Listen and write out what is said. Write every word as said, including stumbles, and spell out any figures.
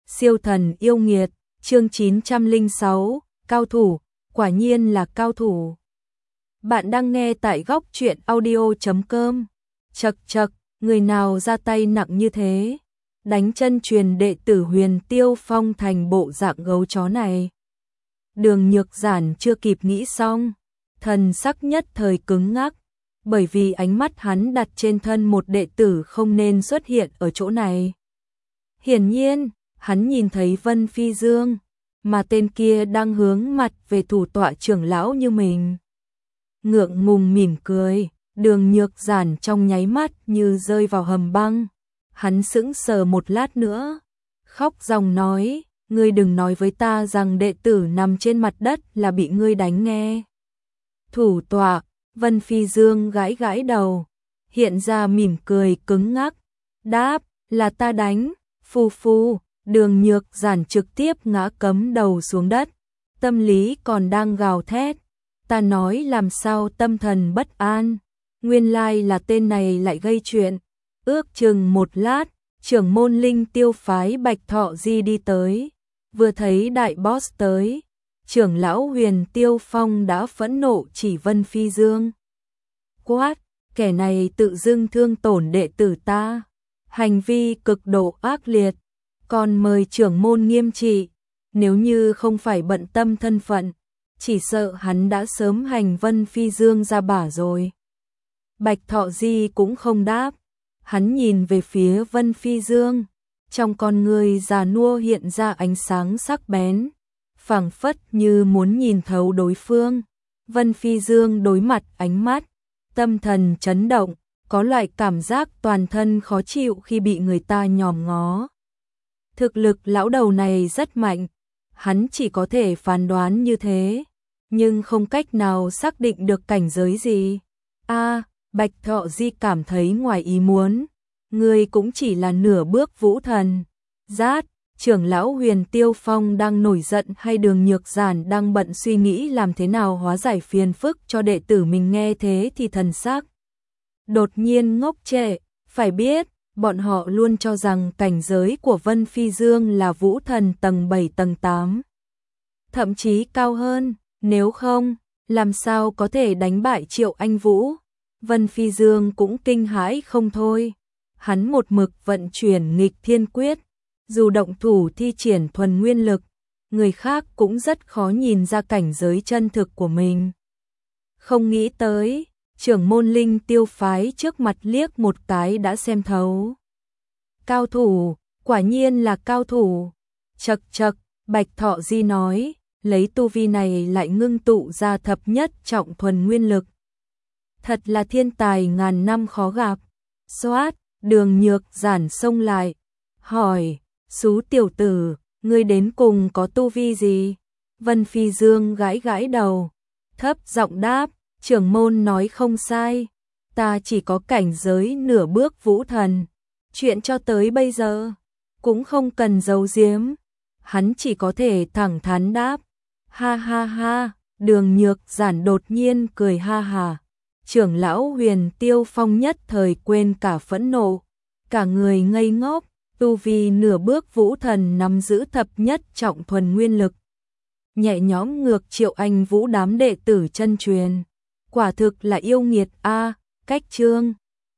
Siêu thần yêu nghiệt, chương chín trăm lẻ sáu, cao thủ, quả nhiên là cao thủ. Bạn đang nghe tại góc truyện audio chấm com. Chậc chậc, người nào ra tay nặng như thế, đánh chân truyền đệ tử Huyền Tiêu Phong thành bộ dạng gấu chó này. Đường Nhược Giản chưa kịp nghĩ xong, thần sắc nhất thời cứng ngắc, bởi vì ánh mắt hắn đặt trên thân một đệ tử không nên xuất hiện ở chỗ này. Hiển nhiên, hắn nhìn thấy Vân Phi Dương, mà tên kia đang hướng mặt về thủ tọa trưởng lão như mình. Ngượng ngùng mỉm cười, Đường Nhược Giản trong nháy mắt như rơi vào hầm băng. Hắn sững sờ một lát nữa, khóc ròng nói, ngươi đừng nói với ta rằng đệ tử nằm trên mặt đất là bị ngươi đánh nghe. Thủ tọa, Vân Phi Dương gãi gãi đầu, hiện ra mỉm cười cứng ngắc, đáp, là ta đánh, phu phu. Đường Nhược Giản trực tiếp ngã cấm đầu xuống đất, tâm lý còn đang gào thét, ta nói làm sao tâm thần bất an, nguyên lai là tên này lại gây chuyện. Ước chừng một lát, trưởng môn Linh Tiêu phái Bạch Thọ Di đi tới, vừa thấy đại boss tới, trưởng lão Huyền Tiêu Phong đã phẫn nộ chỉ Vân Phi Dương. Quát, kẻ này tự dưng thương tổn đệ tử ta, hành vi cực độ ác liệt, còn mời trưởng môn nghiêm trị, nếu như không phải bận tâm thân phận, chỉ sợ hắn đã sớm hành Vân Phi Dương ra bả rồi. Bạch Thọ Di cũng không đáp, hắn nhìn về phía Vân Phi Dương, trong con người già nua hiện ra ánh sáng sắc bén, phảng phất như muốn nhìn thấu đối phương. Vân Phi Dương đối mặt ánh mắt, tâm thần chấn động, có loại cảm giác toàn thân khó chịu khi bị người ta nhòm ngó. Thực lực lão đầu này rất mạnh, hắn chỉ có thể phán đoán như thế, nhưng không cách nào xác định được cảnh giới gì. A, Bạch Thọ Di cảm thấy ngoài ý muốn, ngươi cũng chỉ là nửa bước vũ thần. Rát, trưởng lão Huyền Tiêu Phong đang nổi giận hay Đường Nhược Giản đang bận suy nghĩ làm thế nào hóa giải phiền phức cho đệ tử mình, nghe thế thì thần sắc đột nhiên ngốc trệ, phải biết, bọn họ luôn cho rằng cảnh giới của Vân Phi Dương là vũ thần tầng bảy tầng tám, thậm chí cao hơn, nếu không, làm sao có thể đánh bại Triệu Anh Vũ. Vân Phi Dương cũng kinh hãi không thôi, hắn một mực vận chuyển nghịch thiên quyết, dù động thủ thi triển thuần nguyên lực, người khác cũng rất khó nhìn ra cảnh giới chân thực của mình. Không nghĩ tới, trưởng môn Linh Tiêu phái trước mặt liếc một cái đã xem thấu. Cao thủ, quả nhiên là cao thủ. Chậc chậc, Bạch Thọ Di nói, lấy tu vi này lại ngưng tụ ra thập nhất trọng thuần nguyên lực. Thật là thiên tài ngàn năm khó gặp. Xoát, Đường Nhược Giản xông lại, hỏi, xú tiểu tử, ngươi đến cùng có tu vi gì? Vân Phi Dương gãi gãi đầu, thấp giọng đáp, trưởng môn nói không sai, ta chỉ có cảnh giới nửa bước vũ thần. Chuyện cho tới bây giờ, cũng không cần giấu giếm, hắn chỉ có thể thẳng thắn đáp. Ha ha ha, Đường Nhược Giản đột nhiên cười ha hà. Trưởng lão Huyền Tiêu Phong nhất thời quên cả phẫn nộ, cả người ngây ngốc, tu vi nửa bước vũ thần nắm giữ thập nhất trọng thuần nguyên lực. Nhẹ nhõm ngược Triệu Anh Vũ đám đệ tử chân truyền, quả thực là yêu nghiệt a. Cách chương